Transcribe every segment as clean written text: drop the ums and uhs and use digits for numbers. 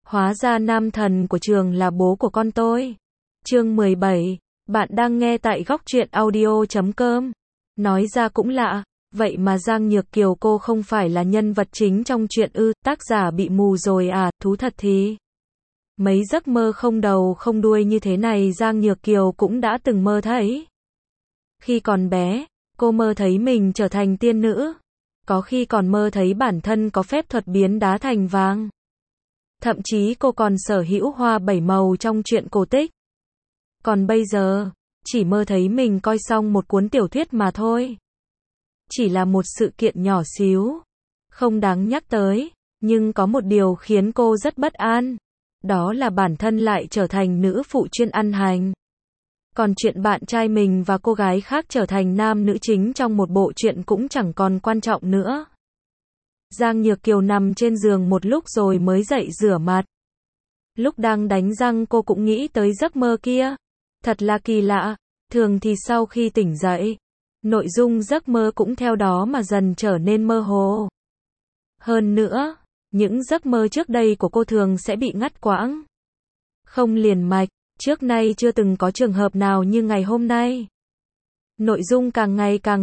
Hóa ra nam thần của trường là bố của con tôi. Chương 17. Bạn đang nghe tại góc truyện audio.com. Nói ra cũng lạ, vậy mà Giang Nhược Kiều cô không phải là nhân vật chính trong truyện ư? Tác giả bị mù rồi à? Thú thật thì mấy giấc mơ không đầu không đuôi như thế này Giang Nhược Kiều cũng đã từng mơ thấy. Khi còn bé, cô mơ thấy mình trở thành tiên nữ. Có khi còn mơ thấy bản thân có phép thuật biến đá thành vàng. Thậm chí cô còn sở hữu hoa 7 màu trong truyện cổ tích. Còn bây giờ, chỉ mơ thấy mình coi xong một cuốn tiểu thuyết mà thôi. Chỉ là một sự kiện nhỏ xíu, không đáng nhắc tới, nhưng có một điều khiến cô rất bất an. Đó là bản thân lại trở thành nữ phụ chuyên ăn hành. Còn chuyện bạn trai mình và cô gái khác trở thành nam nữ chính trong một bộ truyện cũng chẳng còn quan trọng nữa. Giang Nhược Kiều nằm trên giường một lúc rồi mới dậy rửa mặt. Lúc đang đánh răng cô cũng nghĩ tới giấc mơ kia. Thật là kỳ lạ, thường thì sau khi tỉnh dậy, nội dung giấc mơ cũng theo đó mà dần trở nên mơ hồ. Hơn nữa, những giấc mơ trước đây của cô thường sẽ bị ngắt quãng, không liền mạch, trước nay chưa từng có trường hợp nào như ngày hôm nay. Nội dung càng ngày càng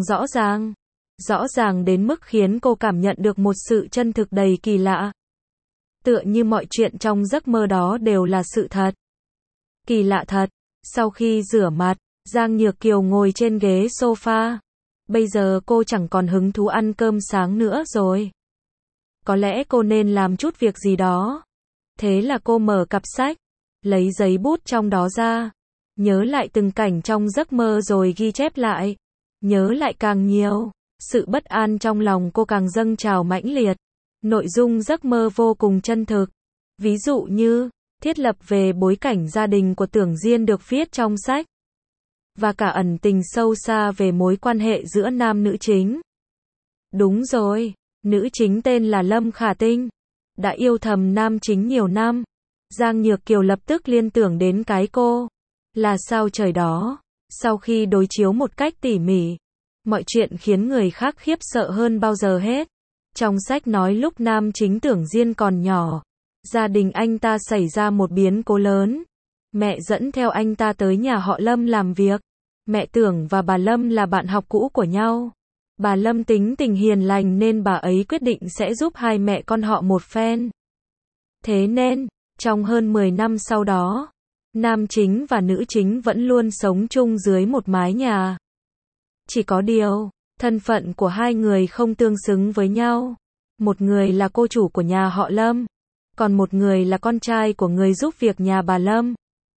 rõ ràng đến mức khiến cô cảm nhận được một sự chân thực đầy kỳ lạ. Tựa như mọi chuyện trong giấc mơ đó đều là sự thật. Kỳ lạ thật, sau khi rửa mặt, Giang Nhược Kiều ngồi trên ghế sofa. Bây giờ cô chẳng còn hứng thú ăn cơm sáng nữa rồi. Có lẽ cô nên làm chút việc gì đó. Thế là cô mở cặp sách, lấy giấy bút trong đó ra, nhớ lại từng cảnh trong giấc mơ rồi ghi chép lại. Nhớ lại càng nhiều, sự bất an trong lòng cô càng dâng trào mãnh liệt. Nội dung giấc mơ vô cùng chân thực. Ví dụ như, thiết lập về bối cảnh gia đình của Tưởng Diên được viết trong sách. Và cả ẩn tình sâu xa về mối quan hệ giữa nam nữ chính. Đúng rồi, nữ chính tên là Lâm Khả Tinh. Đã yêu thầm nam chính nhiều năm. Giang Nhược Kiều lập tức liên tưởng đến cái cô là sao trời đó. Sau khi đối chiếu một cách tỉ mỉ, mọi chuyện khiến người khác khiếp sợ hơn bao giờ hết. Trong sách nói lúc nam chính Tưởng Diên còn nhỏ, gia đình anh ta xảy ra một biến cố lớn. Mẹ dẫn theo anh ta tới nhà họ Lâm làm việc. Mẹ Tưởng và bà Lâm là bạn học cũ của nhau. Bà Lâm tính tình hiền lành nên bà ấy quyết định sẽ giúp hai mẹ con họ một phen. Thế nên, trong hơn 10 năm sau đó, nam chính và nữ chính vẫn luôn sống chung dưới một mái nhà. Chỉ có điều, thân phận của hai người không tương xứng với nhau. Một người là cô chủ của nhà họ Lâm, còn một người là con trai của người giúp việc nhà bà Lâm.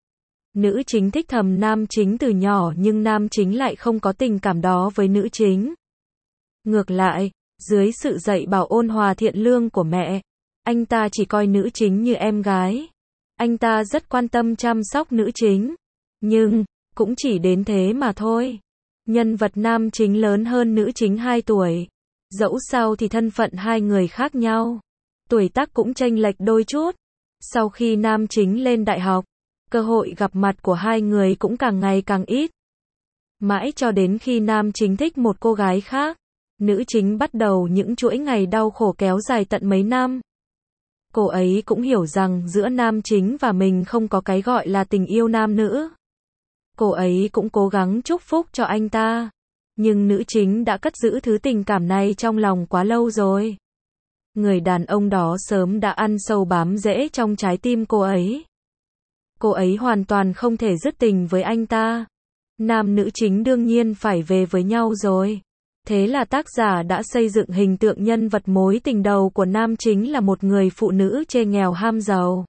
Nữ chính thích thầm nam chính từ nhỏ nhưng nam chính lại không có tình cảm đó với nữ chính. Ngược lại, dưới sự dạy bảo ôn hòa thiện lương của mẹ, anh ta chỉ coi nữ chính như em gái. Anh ta rất quan tâm chăm sóc nữ chính. Nhưng, cũng chỉ đến thế mà thôi. Nhân vật nam chính lớn hơn nữ chính 2 tuổi. Dẫu sao thì thân phận hai người khác nhau. Tuổi tác cũng chênh lệch đôi chút. Sau khi nam chính lên đại học, cơ hội gặp mặt của hai người cũng càng ngày càng ít. Mãi cho đến khi nam chính thích một cô gái khác, nữ chính bắt đầu những chuỗi ngày đau khổ kéo dài tận mấy năm. Cô ấy cũng hiểu rằng giữa nam chính và mình không có cái gọi là tình yêu nam nữ. Cô ấy cũng cố gắng chúc phúc cho anh ta. Nhưng nữ chính đã cất giữ thứ tình cảm này trong lòng quá lâu rồi. Người đàn ông đó sớm đã ăn sâu bám rễ trong trái tim cô ấy. Cô ấy hoàn toàn không thể dứt tình với anh ta. Nam nữ chính đương nhiên phải về với nhau rồi. Thế là tác giả đã xây dựng hình tượng nhân vật mối tình đầu của nam chính là một người phụ nữ chê nghèo ham giàu,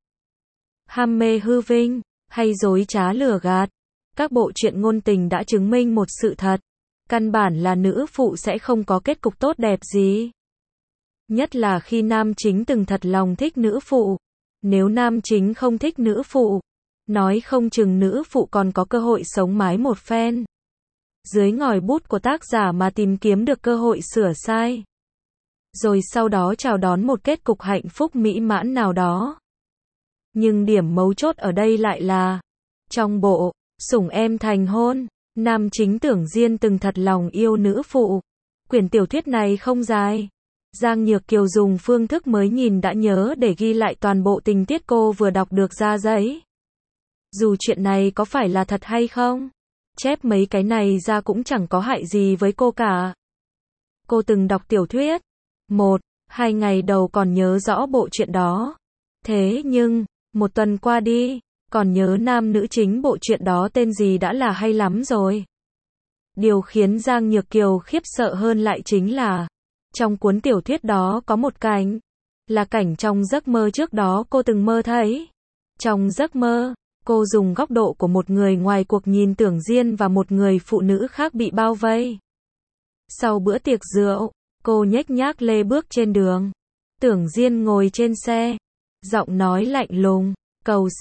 ham mê hư vinh, hay dối trá lừa gạt. Các bộ truyện ngôn tình đã chứng minh một sự thật. Căn bản là nữ phụ sẽ không có kết cục tốt đẹp gì. Nhất là khi nam chính từng thật lòng thích nữ phụ. Nếu nam chính không thích nữ phụ, nói không chừng nữ phụ còn có cơ hội sống mái một phen. Dưới ngòi bút của tác giả mà tìm kiếm được cơ hội sửa sai. Rồi sau đó chào đón một kết cục hạnh phúc mỹ mãn nào đó. Nhưng điểm mấu chốt ở đây lại là, trong bộ Sủng Em Thành Hôn, nam chính Tưởng Diên từng thật lòng yêu nữ phụ. Quyển tiểu thuyết này không dài, Giang Nhược Kiều dùng phương thức mới nhìn đã nhớ để ghi lại toàn bộ tình tiết cô vừa đọc được ra giấy. Dù chuyện này có phải là thật hay không, chép mấy cái này ra cũng chẳng có hại gì với cô cả. Cô từng đọc tiểu thuyết. 1-2 ngày đầu còn nhớ rõ bộ chuyện đó. Thế nhưng, 1 tuần qua đi, còn nhớ nam nữ chính bộ chuyện đó tên gì đã là hay lắm rồi. Điều khiến Giang Nhược Kiều khiếp sợ hơn lại chính là, trong cuốn tiểu thuyết đó có một cảnh, là cảnh trong giấc mơ trước đó cô từng mơ thấy. Trong giấc mơ, cô dùng góc độ của một người ngoài cuộc nhìn Tưởng Diên và một người phụ nữ khác bị bao vây. Sau bữa tiệc rượu, cô nhếch nhác lê bước trên đường. Tưởng Diên ngồi trên xe, giọng nói lạnh lùng, cầu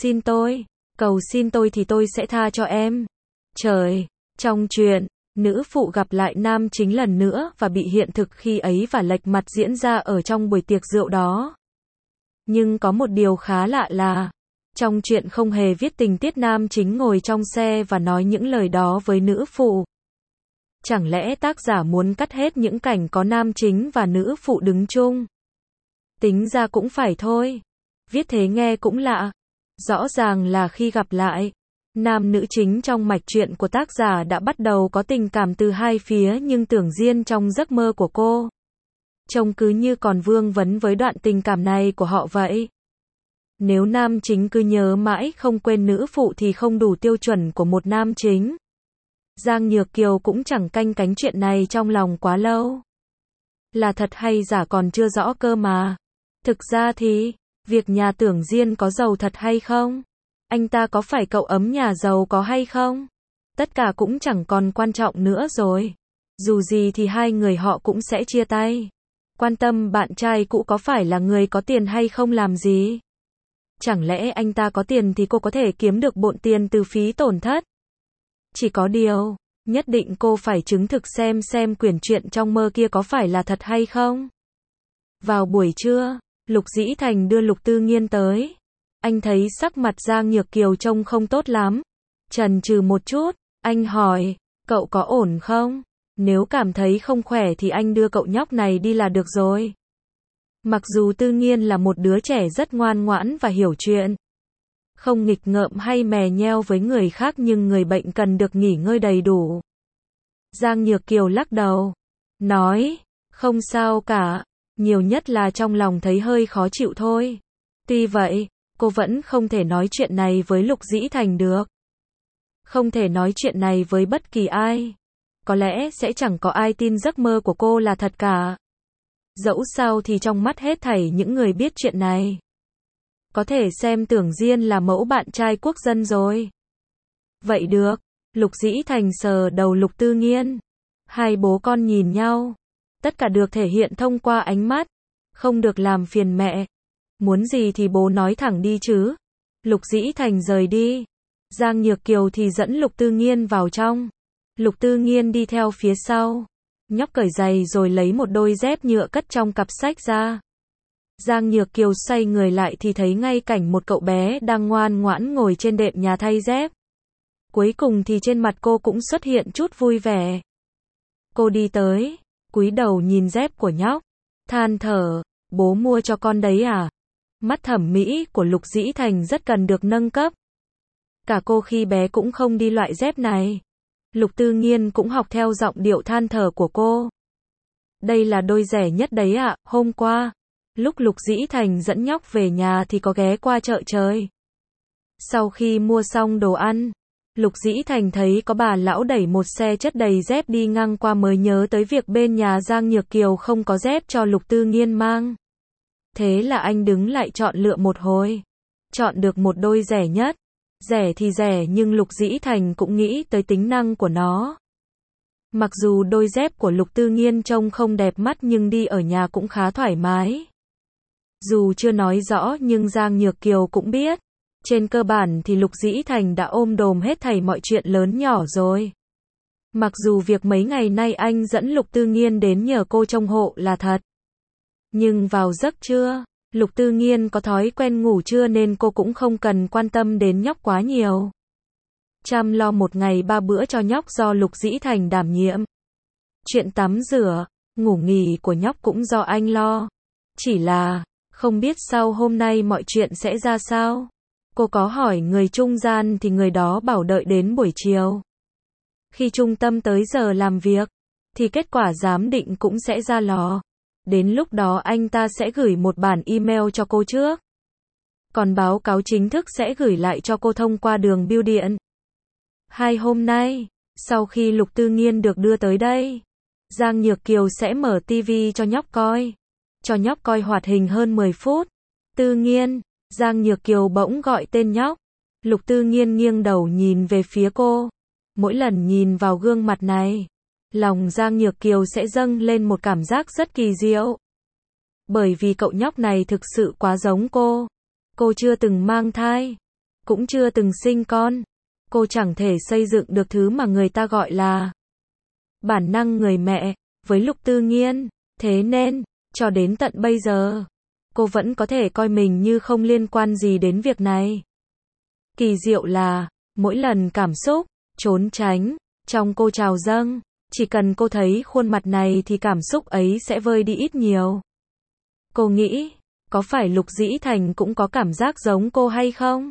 xin tôi thì tôi sẽ tha cho em. Trời, trong chuyện, nữ phụ gặp lại nam chính lần nữa và bị hiện thực khi ấy và lệch mặt diễn ra ở trong buổi tiệc rượu đó. Nhưng có một điều khá lạ là, trong chuyện không hề viết tình tiết nam chính ngồi trong xe và nói những lời đó với nữ phụ. Chẳng lẽ tác giả muốn cắt hết những cảnh có nam chính và nữ phụ đứng chung? Tính ra cũng phải thôi. Viết thế nghe cũng lạ. Rõ ràng là khi gặp lại, nam nữ chính trong mạch truyện của tác giả đã bắt đầu có tình cảm từ hai phía nhưng Tưởng Diên trong giấc mơ của cô, trông cứ như còn vương vấn với đoạn tình cảm này của họ vậy. Nếu nam chính cứ nhớ mãi không quên nữ phụ thì không đủ tiêu chuẩn của một nam chính. Giang Nhược Kiều cũng chẳng canh cánh chuyện này trong lòng quá lâu. Là thật hay giả còn chưa rõ cơ mà. Thực ra thì, việc nhà Tưởng Diên có giàu thật hay không? Anh ta có phải cậu ấm nhà giàu có hay không? Tất cả cũng chẳng còn quan trọng nữa rồi. Dù gì thì hai người họ cũng sẽ chia tay. Quan tâm bạn trai cũ có phải là người có tiền hay không làm gì? Chẳng lẽ anh ta có tiền thì cô có thể kiếm được bộn tiền từ phí tổn thất? Chỉ có điều, nhất định cô phải chứng thực xem quyển truyện trong mơ kia có phải là thật hay không. Vào buổi trưa, Lục Dĩ Thành đưa Lục Tư Nghiên tới. Anh thấy sắc mặt Giang Nhược Kiều trông không tốt lắm. Chần chừ một chút, anh hỏi, cậu có ổn không? Nếu cảm thấy không khỏe thì anh đưa cậu nhóc này đi là được rồi. Mặc dù Tư Nghiên là một đứa trẻ rất ngoan ngoãn và hiểu chuyện, không nghịch ngợm hay mè nheo với người khác nhưng người bệnh cần được nghỉ ngơi đầy đủ. Giang Nhược Kiều lắc đầu, nói, không sao cả, nhiều nhất là trong lòng thấy hơi khó chịu thôi. Tuy vậy, cô vẫn không thể nói chuyện này với Lục Dĩ Thành được. Không thể nói chuyện này với bất kỳ ai. Có lẽ sẽ chẳng có ai tin giấc mơ của cô là thật cả. Dẫu sao thì trong mắt hết thảy những người biết chuyện này, có thể xem Tưởng Diên là mẫu bạn trai quốc dân rồi. Vậy được, Lục Dĩ Thành sờ đầu Lục Tư Nghiên. Hai bố con nhìn nhau. Tất cả được thể hiện thông qua ánh mắt. Không được làm phiền mẹ. Muốn gì thì bố nói thẳng đi chứ. Lục Dĩ Thành rời đi. Giang Nhược Kiều thì dẫn Lục Tư Nghiên vào trong. Lục Tư Nghiên đi theo phía sau. Nhóc cởi giày rồi lấy một đôi dép nhựa cất trong cặp sách ra. Giang Nhược Kiều xoay người lại thì thấy ngay cảnh một cậu bé đang ngoan ngoãn ngồi trên đệm nhà thay dép. Cuối cùng thì trên mặt cô cũng xuất hiện chút vui vẻ. Cô đi tới, cúi đầu nhìn dép của nhóc, than thở, bố mua cho con đấy à? Mắt thẩm mỹ của Lục Dĩ Thành rất cần được nâng cấp. Cả cô khi bé cũng không đi loại dép này. Lục Tư Nghiên cũng học theo giọng điệu than thở của cô. Đây là đôi rẻ nhất đấy ạ, hôm qua, lúc Lục Dĩ Thành dẫn nhóc về nhà thì có ghé qua chợ trời. Sau khi mua xong đồ ăn, Lục Dĩ Thành thấy có bà lão đẩy một xe chất đầy dép đi ngang qua mới nhớ tới việc bên nhà Giang Nhược Kiều không có dép cho Lục Tư Nghiên mang. Thế là anh đứng lại chọn lựa một hồi. Chọn được một đôi rẻ nhất. Rẻ thì rẻ nhưng Lục Dĩ Thành cũng nghĩ tới tính năng của nó. Mặc dù đôi dép của Lục Tư Nghiên trông không đẹp mắt nhưng đi ở nhà cũng khá thoải mái. Dù chưa nói rõ nhưng Giang Nhược Kiều cũng biết. Trên cơ bản thì Lục Dĩ Thành đã ôm đồm hết thảy mọi chuyện lớn nhỏ rồi. Mặc dù việc mấy ngày nay anh dẫn Lục Tư Nghiên đến nhờ cô trông hộ là thật. Nhưng vào giấc trưa, Lục Tư Nghiên có thói quen ngủ trưa nên cô cũng không cần quan tâm đến nhóc quá nhiều. Chăm lo một ngày 3 bữa cho nhóc do Lục Dĩ Thành đảm nhiệm. Chuyện tắm rửa, ngủ nghỉ của nhóc cũng do anh lo. Chỉ là, không biết sau hôm nay mọi chuyện sẽ ra sao. Cô có hỏi người trung gian thì người đó bảo đợi đến buổi chiều. Khi trung tâm tới giờ làm việc, thì kết quả giám định cũng sẽ ra lò. Đến lúc đó anh ta sẽ gửi một bản email cho cô trước. Còn báo cáo chính thức sẽ gửi lại cho cô thông qua đường bưu điện. 2 hôm nay, sau khi Lục Tư Nghiên được đưa tới đây, Giang Nhược Kiều sẽ mở tivi cho nhóc coi. Cho nhóc coi hoạt hình hơn 10 phút. Tư Nghiên, Giang Nhược Kiều bỗng gọi tên nhóc. Lục Tư Nghiên nghiêng đầu nhìn về phía cô. Mỗi lần nhìn vào gương mặt này, lòng Giang Nhược Kiều sẽ dâng lên một cảm giác rất kỳ diệu. Bởi vì cậu nhóc này thực sự quá giống cô. Cô chưa từng mang thai, cũng chưa từng sinh con. Cô chẳng thể xây dựng được thứ mà người ta gọi là bản năng người mẹ với Lục Tư Nghiên. Thế nên, cho đến tận bây giờ, cô vẫn có thể coi mình như không liên quan gì đến việc này. Kỳ diệu là, mỗi lần cảm xúc trốn tránh trong cô trào dâng, chỉ cần cô thấy khuôn mặt này thì cảm xúc ấy sẽ vơi đi ít nhiều. Cô nghĩ, có phải Lục Dĩ Thành cũng có cảm giác giống cô hay không?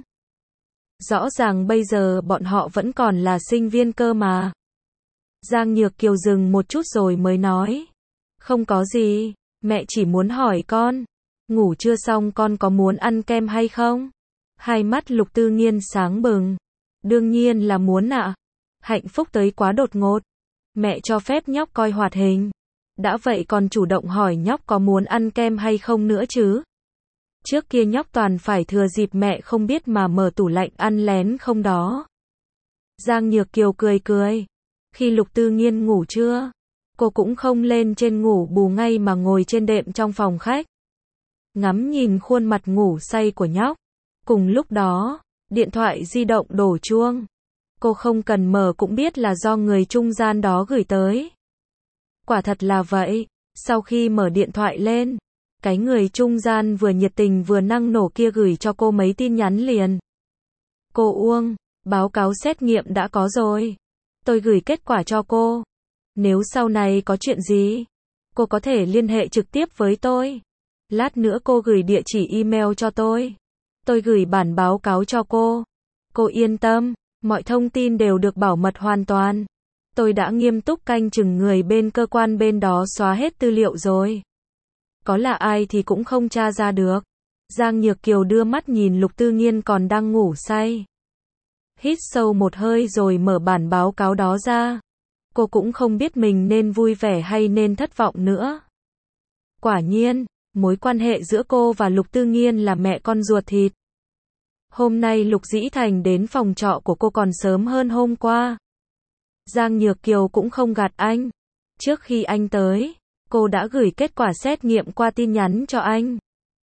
Rõ ràng bây giờ bọn họ vẫn còn là sinh viên cơ mà. Giang Nhược Kiều dừng một chút rồi mới nói. Không có gì, mẹ chỉ muốn hỏi con. Ngủ trưa xong con có muốn ăn kem hay không? Hai mắt Lục Tư Nghiên sáng bừng. Đương nhiên là muốn ạ. Hạnh phúc tới quá đột ngột. Mẹ cho phép nhóc coi hoạt hình. Đã vậy còn chủ động hỏi nhóc có muốn ăn kem hay không nữa chứ. Trước kia nhóc toàn phải thừa dịp mẹ không biết mà mở tủ lạnh ăn lén không đó. Giang Nhược Kiều cười cười. Khi Lục Tư Nghiên ngủ trưa, cô cũng không lên trên ngủ bù ngay mà ngồi trên đệm trong phòng khách. Ngắm nhìn khuôn mặt ngủ say của nhóc. Cùng lúc đó, điện thoại di động đổ chuông. Cô không cần mở cũng biết là do người trung gian đó gửi tới. Quả thật là vậy, sau khi mở điện thoại lên, cái người trung gian vừa nhiệt tình vừa năng nổ kia gửi cho cô mấy tin nhắn liền. Cô Uông, báo cáo xét nghiệm đã có rồi. Tôi gửi kết quả cho cô. Nếu sau này có chuyện gì, cô có thể liên hệ trực tiếp với tôi. Lát nữa cô gửi địa chỉ email cho tôi. Tôi gửi bản báo cáo cho cô. Cô yên tâm, mọi thông tin đều được bảo mật hoàn toàn. Tôi đã nghiêm túc canh chừng người bên cơ quan bên đó xóa hết tư liệu rồi. Có là ai thì cũng không tra ra được. Giang Nhược Kiều đưa mắt nhìn Lục Tư Nghiên còn đang ngủ say. Hít sâu một hơi rồi mở bản báo cáo đó ra. Cô cũng không biết mình nên vui vẻ hay nên thất vọng nữa. Quả nhiên, mối quan hệ giữa cô và Lục Tư Nghiên là mẹ con ruột thịt. Hôm nay Lục Dĩ Thành đến phòng trọ của cô còn sớm hơn hôm qua. Giang Nhược Kiều cũng không gạt anh. Trước khi anh tới, cô đã gửi kết quả xét nghiệm qua tin nhắn cho anh.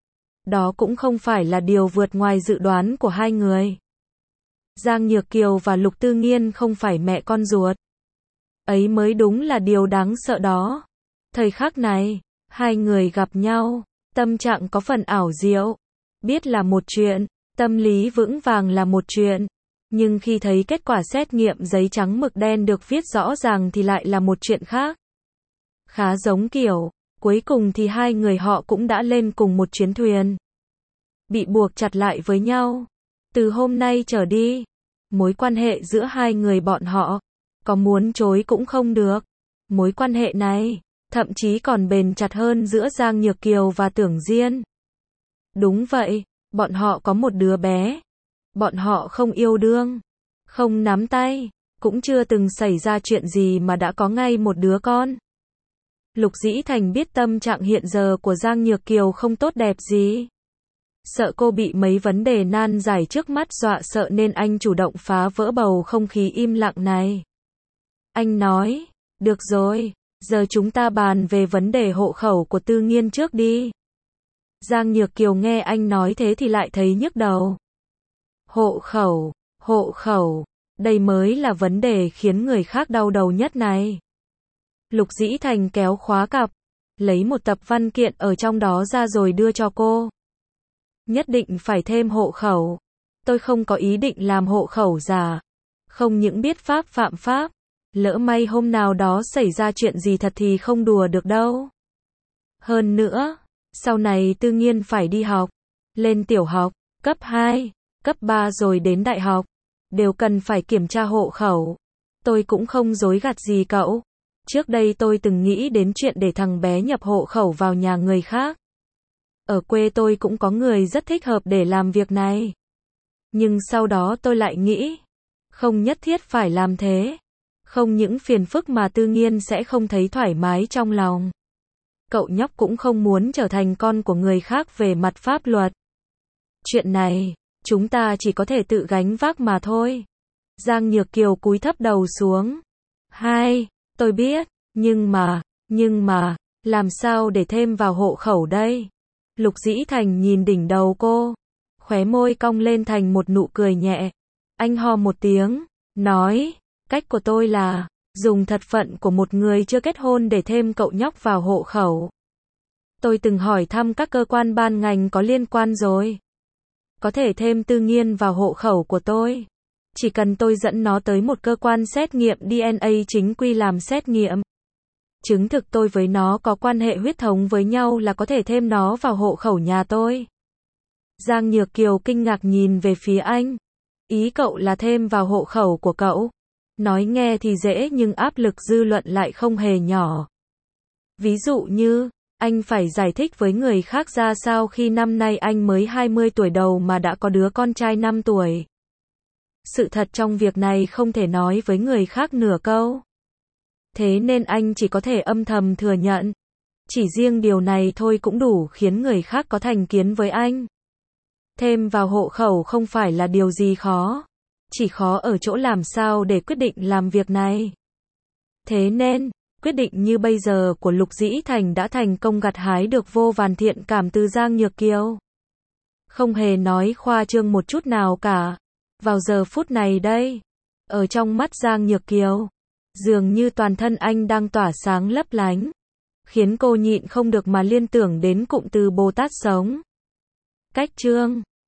Đó cũng không phải là điều vượt ngoài dự đoán của hai người. Giang Nhược Kiều và Lục Tư Nghiên không phải mẹ con ruột. Ấy mới đúng là điều đáng sợ đó. Thời khắc này, hai người gặp nhau, tâm trạng có phần ảo diệu. Biết là một chuyện, tâm lý vững vàng là một chuyện. Nhưng khi thấy kết quả xét nghiệm giấy trắng mực đen được viết rõ ràng thì lại là một chuyện khác. Khá giống kiểu, cuối cùng thì hai người họ cũng đã lên cùng một chuyến thuyền. Bị buộc chặt lại với nhau. Từ hôm nay trở đi, mối quan hệ giữa hai người bọn họ, có muốn chối cũng không được. Mối quan hệ này, thậm chí còn bền chặt hơn giữa Giang Nhược Kiều và Tưởng Diên. Đúng vậy, bọn họ có một đứa bé. Bọn họ không yêu đương, không nắm tay, cũng chưa từng xảy ra chuyện gì mà đã có ngay một đứa con. Lục Dĩ Thành biết tâm trạng hiện giờ của Giang Nhược Kiều không tốt đẹp gì. Sợ cô bị mấy vấn đề nan giải trước mắt dọa sợ nên anh chủ động phá vỡ bầu không khí im lặng này. Anh nói, được rồi, giờ chúng ta bàn về vấn đề hộ khẩu của Tư Nghiên trước đi. Giang Nhược Kiều nghe anh nói thế thì lại thấy nhức đầu. Hộ khẩu, đây mới là vấn đề khiến người khác đau đầu nhất này. Lục Dĩ Thành kéo khóa cặp, lấy một tập văn kiện ở trong đó ra rồi đưa cho cô. Nhất định phải thêm hộ khẩu. Tôi không có ý định làm hộ khẩu giả. Không những biết pháp phạm pháp, Lỡ may hôm nào đó xảy ra chuyện gì thật thì không đùa được đâu. Hơn nữa, sau này Tư Nghiên phải đi học, lên tiểu học, cấp 2, cấp 3 rồi đến đại học, đều cần phải kiểm tra hộ khẩu. Tôi cũng không dối gạt gì cậu. Trước đây tôi từng nghĩ đến chuyện để thằng bé nhập hộ khẩu vào nhà người khác. Ở quê tôi cũng có người rất thích hợp để làm việc này. Nhưng sau đó tôi lại nghĩ, không nhất thiết phải làm thế. Không những phiền phức mà Tư Nghiên sẽ không thấy thoải mái trong lòng. Cậu nhóc cũng không muốn trở thành con của người khác về mặt pháp luật. Chuyện này, chúng ta chỉ có thể tự gánh vác mà thôi. Giang Nhược Kiều cúi thấp đầu xuống. Tôi biết, nhưng mà, làm sao để thêm vào hộ khẩu đây? Lục Dĩ Thành nhìn đỉnh đầu cô, khóe môi cong lên thành một nụ cười nhẹ. Anh ho một tiếng, nói, cách của tôi là, dùng thân phận của một người chưa kết hôn để thêm cậu nhóc vào hộ khẩu. Tôi từng hỏi thăm các cơ quan ban ngành có liên quan rồi. Có thể thêm Tư Nghiên vào hộ khẩu của tôi. Chỉ cần tôi dẫn nó tới một cơ quan xét nghiệm DNA chính quy làm xét nghiệm. Chứng thực tôi với nó có quan hệ huyết thống với nhau là có thể thêm nó vào hộ khẩu nhà tôi. Giang Nhược Kiều kinh ngạc nhìn về phía anh. Ý cậu là thêm vào hộ khẩu của cậu. Nói nghe thì dễ nhưng áp lực dư luận lại không hề nhỏ. Ví dụ như, anh phải giải thích với người khác ra sao khi năm nay anh mới 20 tuổi đầu mà đã có đứa con trai 5 tuổi. Sự thật trong việc này không thể nói với người khác nửa câu. Thế nên anh chỉ có thể âm thầm thừa nhận. Chỉ riêng điều này thôi cũng đủ khiến người khác có thành kiến với anh. Thêm vào hộ khẩu không phải là điều gì khó. Chỉ khó ở chỗ làm sao để quyết định làm việc này. Thế nên, quyết định như bây giờ của Lục Dĩ Thành đã thành công gặt hái được vô vàn thiện cảm từ Giang Nhược Kiều. Không hề nói khoa trương một chút nào cả. Vào giờ phút này đây, ở trong mắt Giang Nhược Kiều, dường như toàn thân anh đang tỏa sáng lấp lánh, khiến cô nhịn không được mà liên tưởng đến cụm từ Bồ Tát sống. Cách chương